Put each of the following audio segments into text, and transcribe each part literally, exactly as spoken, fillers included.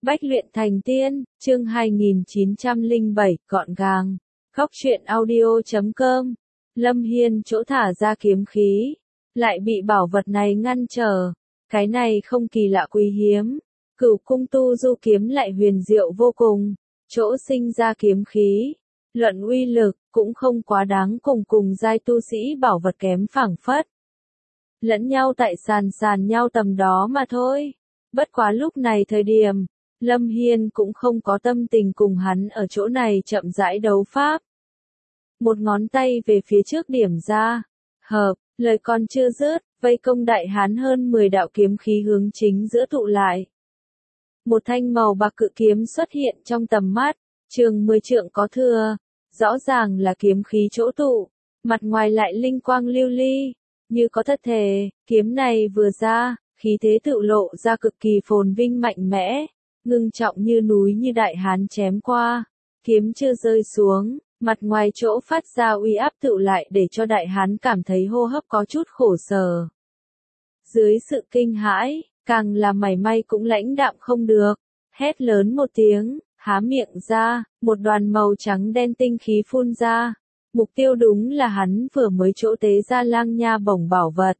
Bách luyện thành tiên, chương hai nghìn chín trăm lẻ bảy, gọn gàng. Góc truyện audio chấm com. Lâm Hiên chỗ thả ra kiếm khí, lại bị bảo vật này ngăn trở. Cái này không kỳ lạ quý hiếm. Cửu cung tu du kiếm lại huyền diệu vô cùng. Chỗ sinh ra kiếm khí, luận uy lực, cũng không quá đáng cùng cùng giai tu sĩ bảo vật kém phảng phất. Lẫn nhau tại sàn sàn nhau tầm đó mà thôi. Bất quá lúc này thời điểm, Lâm Hiên cũng không có tâm tình cùng hắn ở chỗ này chậm rãi đấu pháp. Một ngón tay về phía trước điểm ra, hợp, lời còn chưa dứt, vây công đại hán hơn mười đạo kiếm khí hướng chính giữa tụ lại. Một thanh màu bạc cự kiếm xuất hiện trong tầm mắt, trường mười trượng có thừa, rõ ràng là kiếm khí chỗ tụ, mặt ngoài lại linh quang lưu ly, như có thật thể, kiếm này vừa ra, khí thế tự lộ ra cực kỳ phồn vinh mạnh mẽ. Ngưng trọng như núi như đại hán chém qua, kiếm chưa rơi xuống, mặt ngoài chỗ phát ra uy áp tựu lại để cho đại hán cảm thấy hô hấp có chút khổ sở. Dưới sự kinh hãi, càng là mảy may cũng lãnh đạm không được, hét lớn một tiếng, há miệng ra, một đoàn màu trắng đen tinh khí phun ra, mục tiêu đúng là hắn vừa mới chỗ tế ra lang nha bổng bảo vật.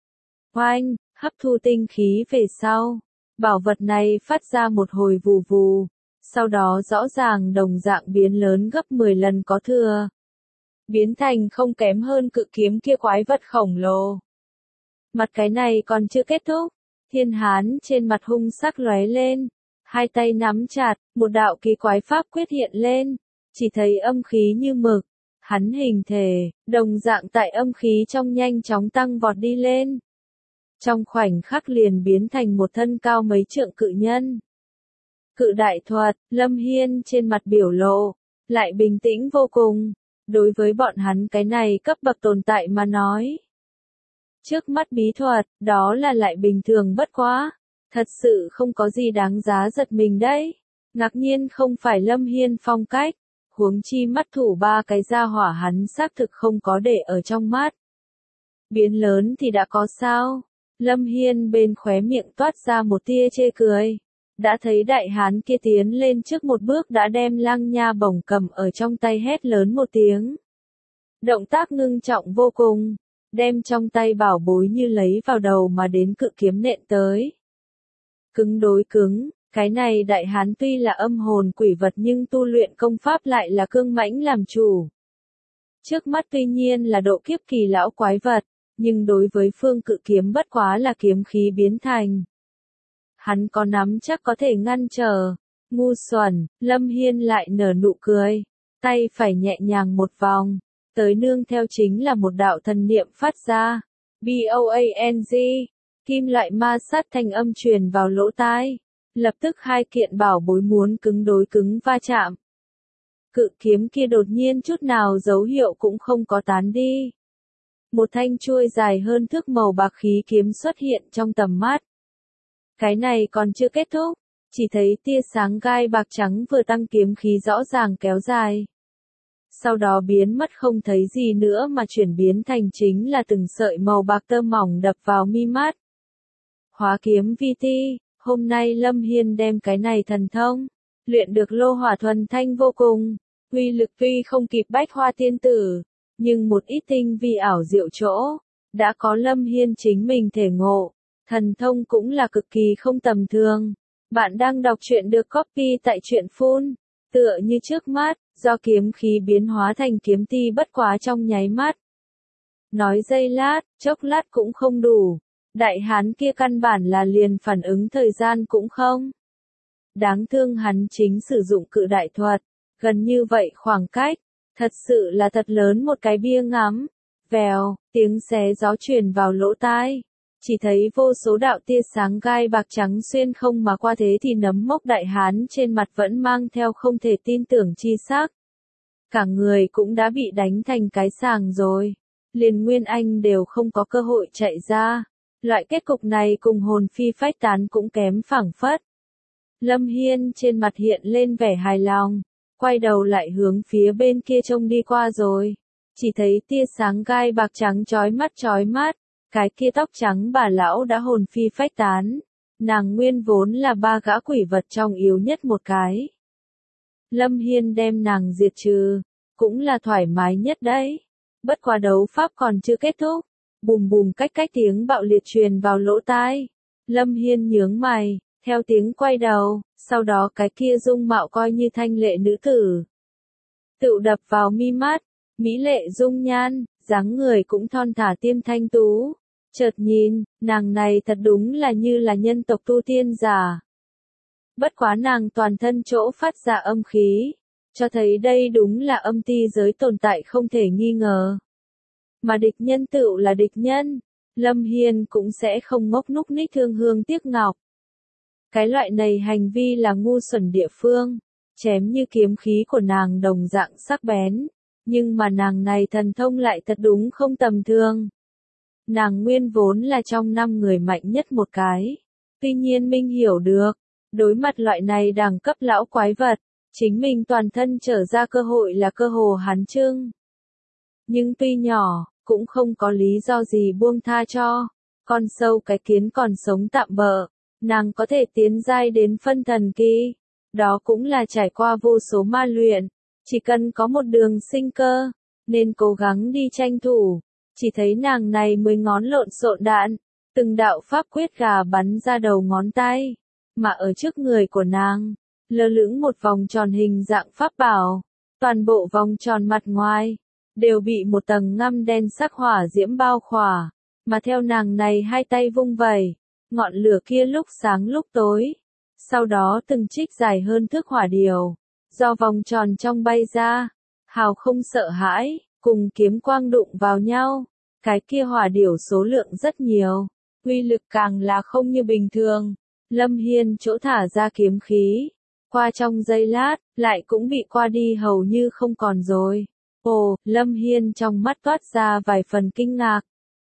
Oanh, hấp thu tinh khí về sau. Bảo vật này phát ra một hồi vù vù, sau đó rõ ràng đồng dạng biến lớn gấp mười lần có thừa. Biến thành không kém hơn cự kiếm kia quái vật khổng lồ. Mặt cái này còn chưa kết thúc, thiên hán trên mặt hung sắc lóe lên, hai tay nắm chặt, một đạo kỳ quái pháp quyết hiện lên, chỉ thấy âm khí như mực, hắn hình thể, đồng dạng tại âm khí trong nhanh chóng tăng vọt đi lên. Trong khoảnh khắc liền biến thành một thân cao mấy trượng cự nhân. Cự đại thuật, Lâm Hiên trên mặt biểu lộ, lại bình tĩnh vô cùng, đối với bọn hắn cái này cấp bậc tồn tại mà nói. Trước mắt bí thuật, đó là lại bình thường bất quá, thật sự không có gì đáng giá giật mình đấy. Ngạc nhiên không phải Lâm Hiên phong cách, huống chi mắt thủ ba cái gia hỏa hắn xác thực không có để ở trong mắt. Biến lớn thì đã có sao? Lâm Hiên bên khóe miệng toát ra một tia chê cười. Đã thấy đại hán kia tiến lên trước một bước đã đem lang nha bổng cầm ở trong tay hét lớn một tiếng. Động tác ngưng trọng vô cùng, đem trong tay bảo bối như lấy vào đầu mà đến cự kiếm nện tới. Cứng đối cứng, cái này đại hán tuy là âm hồn quỷ vật nhưng tu luyện công pháp lại là cương mãnh làm chủ. Trước mắt tuy nhiên là độ kiếp kỳ lão quái vật, nhưng đối với phương cự kiếm bất quá là kiếm khí biến thành. Hắn có nắm chắc có thể ngăn trở. Ngu xuẩn, Lâm Hiên lại nở nụ cười, tay phải nhẹ nhàng một vòng, tới nương theo chính là một đạo thần niệm phát ra. B O A N G, kim loại ma sát thanh âm truyền vào lỗ tai, lập tức hai kiện bảo bối muốn cứng đối cứng va chạm. Cự kiếm kia đột nhiên chút nào dấu hiệu cũng không có tán đi. Một thanh chuôi dài hơn thước màu bạc khí kiếm xuất hiện trong tầm mắt. Cái này còn chưa kết thúc, chỉ thấy tia sáng gai bạc trắng vừa tăng kiếm khí rõ ràng kéo dài. Sau đó biến mất không thấy gì nữa mà chuyển biến thành chính là từng sợi màu bạc tơ mỏng đập vào mi mắt. Hóa kiếm vi ti, hôm nay Lâm Hiên đem cái này thần thông, luyện được lô hỏa thuần thanh vô cùng, uy lực tuy không kịp bách hoa tiên tử. Nhưng một ít tinh vi ảo diệu chỗ, đã có Lâm Hiên chính mình thể ngộ, thần thông cũng là cực kỳ không tầm thường. Bạn đang đọc truyện được copy tại truyện phun, tựa như trước mắt, do kiếm khí biến hóa thành kiếm ti bất quá trong nháy mắt. Nói giây lát, chốc lát cũng không đủ, đại hán kia căn bản là liền phản ứng thời gian cũng không. Đáng thương hắn chính sử dụng cự đại thuật, gần như vậy khoảng cách. Thật sự là thật lớn một cái bia ngắm. Vèo, tiếng xé gió truyền vào lỗ tai. Chỉ thấy vô số đạo tia sáng gai bạc trắng xuyên không mà qua thế thì nấm mốc đại hán trên mặt vẫn mang theo không thể tin tưởng chi sắc. Cả người cũng đã bị đánh thành cái sàng rồi. Liền Nguyên Anh đều không có cơ hội chạy ra. Loại kết cục này cùng hồn phi phách tán cũng kém phảng phất. Lâm Hiên trên mặt hiện lên vẻ hài lòng. Quay đầu lại hướng phía bên kia trông đi qua rồi. Chỉ thấy tia sáng gai bạc trắng chói mắt chói mắt. Cái kia tóc trắng bà lão đã hồn phi phách tán. nàng nguyên vốn là ba gã quỷ vật trong yếu nhất một cái. Lâm Hiên đem nàng diệt trừ, cũng là thoải mái nhất đấy. Bất quá đấu pháp còn chưa kết thúc, bùm bùm cách cách tiếng bạo liệt truyền vào lỗ tai. Lâm Hiên nhướng mày, theo tiếng quay đầu, sau đó cái kia dung mạo coi như thanh lệ nữ tử tự đập vào mi mắt, mỹ lệ dung nhan, dáng người cũng thon thả tiêm thanh tú. Chợt nhìn, nàng này thật đúng là như là nhân tộc tu tiên giả. Bất quá nàng toàn thân chỗ phát ra âm khí, cho thấy đây đúng là âm ti giới tồn tại không thể nghi ngờ. Mà địch nhân tựu là địch nhân, Lâm Hiên cũng sẽ không ngốc núc ních thương hương tiếc ngọc. Cái loại này hành vi là ngu xuẩn địa phương, chém như kiếm khí của nàng đồng dạng sắc bén, nhưng mà nàng này thần thông lại thật đúng không tầm thường. Nàng nguyên vốn là trong năm người mạnh nhất một cái, tuy nhiên Minh hiểu được, đối mặt loại này đẳng cấp lão quái vật, chính mình toàn thân trở ra cơ hội là cơ hồ hắn trưng. Nhưng tuy nhỏ, cũng không có lý do gì buông tha cho. Con sâu cái kiến còn sống tạm bợ, nàng có thể tiến giai đến phân thần kỳ. Đó cũng là trải qua vô số ma luyện, chỉ cần có một đường sinh cơ, nên cố gắng đi tranh thủ. Chỉ thấy nàng này mười ngón lộn xộn đạn, từng đạo pháp quyết gà bắn ra đầu ngón tay, mà ở trước người của nàng, lơ lửng một vòng tròn hình dạng pháp bảo, toàn bộ vòng tròn mặt ngoài đều bị một tầng ngăm đen sắc hỏa diễm bao khỏa, mà theo nàng này hai tay vung vẩy, ngọn lửa kia lúc sáng lúc tối, sau đó từng trích dài hơn thước hỏa điều, do vòng tròn trong bay ra, hào không sợ hãi, cùng kiếm quang đụng vào nhau, cái kia hỏa điểu số lượng rất nhiều, uy lực càng là không như bình thường. Lâm Hiên chỗ thả ra kiếm khí, qua trong giây lát, lại cũng bị qua đi hầu như không còn rồi. Ồ, Lâm Hiên trong mắt toát ra vài phần kinh ngạc.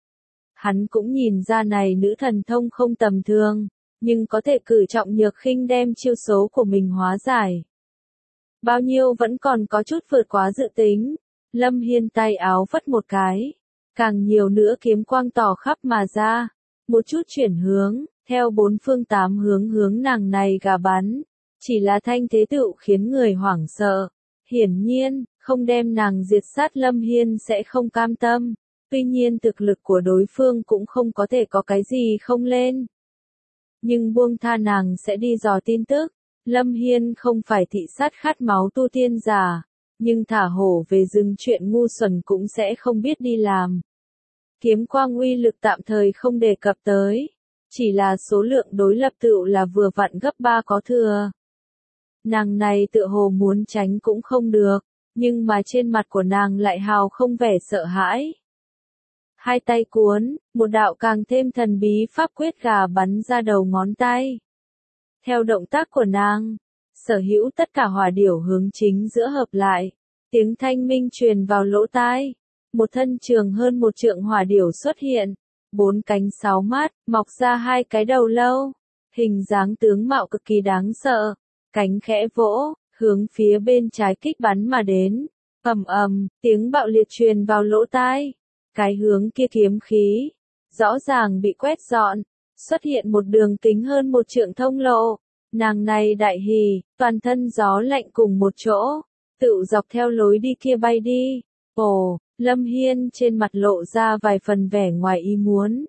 Hắn cũng nhìn ra này nữ thần thông không tầm thường, nhưng có thể cử trọng nhược khinh đem chiêu số của mình hóa giải. Bao nhiêu vẫn còn có chút vượt quá dự tính. Lâm Hiên tay áo phất một cái, càng nhiều nữa kiếm quang tỏ khắp mà ra, một chút chuyển hướng, theo bốn phương tám hướng hướng nàng này gà bắn, chỉ là thanh thế tựu khiến người hoảng sợ. Hiển nhiên, không đem nàng diệt sát Lâm Hiên sẽ không cam tâm, tuy nhiên thực lực của đối phương cũng không có thể có cái gì không lên. Nhưng buông tha nàng sẽ đi dò tin tức, Lâm Hiên không phải thị sát khát máu tu tiên giả, nhưng thả hổ về rừng chuyện ngu xuẩn cũng sẽ không biết đi làm. Kiếm quang uy lực tạm thời không đề cập tới, chỉ là số lượng đối lập tựu là vừa vặn gấp ba có thừa. Nàng này tựa hồ muốn tránh cũng không được, nhưng mà trên mặt của nàng lại hào không vẻ sợ hãi. Hai tay cuốn, một đạo càng thêm thần bí pháp quyết gà bắn ra đầu ngón tay. Theo động tác của nàng, sở hữu tất cả hỏa điểu hướng chính giữa hợp lại, tiếng thanh minh truyền vào lỗ tai. Một thân trường hơn một trượng hỏa điểu xuất hiện, bốn cánh sáu mắt, mọc ra hai cái đầu lâu, hình dáng tướng mạo cực kỳ đáng sợ, cánh khẽ vỗ, hướng phía bên trái kích bắn mà đến. Ầm ầm, tiếng bạo liệt truyền vào lỗ tai. Cái hướng kia kiếm khí, rõ ràng bị quét dọn, xuất hiện một đường kính hơn một trượng thông lộ. Nàng này đại hỉ, toàn thân gió lạnh cùng một chỗ, tự dọc theo lối đi kia bay đi. Ồ, Lâm Hiên trên mặt lộ ra vài phần vẻ ngoài ý muốn.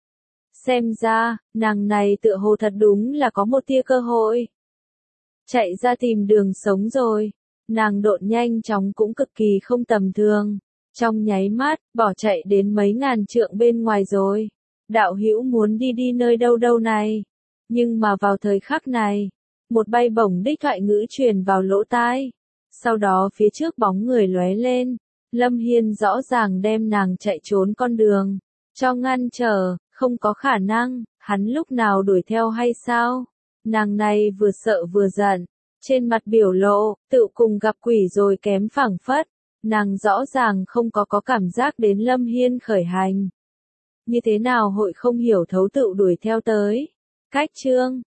Xem ra, nàng này tựa hồ thật đúng là có một tia cơ hội. Chạy ra tìm đường sống rồi. Nàng độn nhanh chóng cũng cực kỳ không tầm thường. Trong nháy mắt, bỏ chạy đến mấy ngàn trượng bên ngoài rồi. Đạo hữu muốn đi đi nơi đâu đâu này. Nhưng mà vào thời khắc này, một bay bổng đích thoại ngữ truyền vào lỗ tai. Sau đó phía trước bóng người lóe lên. Lâm Hiên rõ ràng đem nàng chạy trốn con đường, cho ngăn trở, không có khả năng, hắn lúc nào đuổi theo hay sao? Nàng này vừa sợ vừa giận, trên mặt biểu lộ, tự cùng gặp quỷ rồi kém phảng phất, nàng rõ ràng không có có cảm giác đến Lâm Hiên khởi hành. Như thế nào hội không hiểu thấu tự đuổi theo tới? Cách chương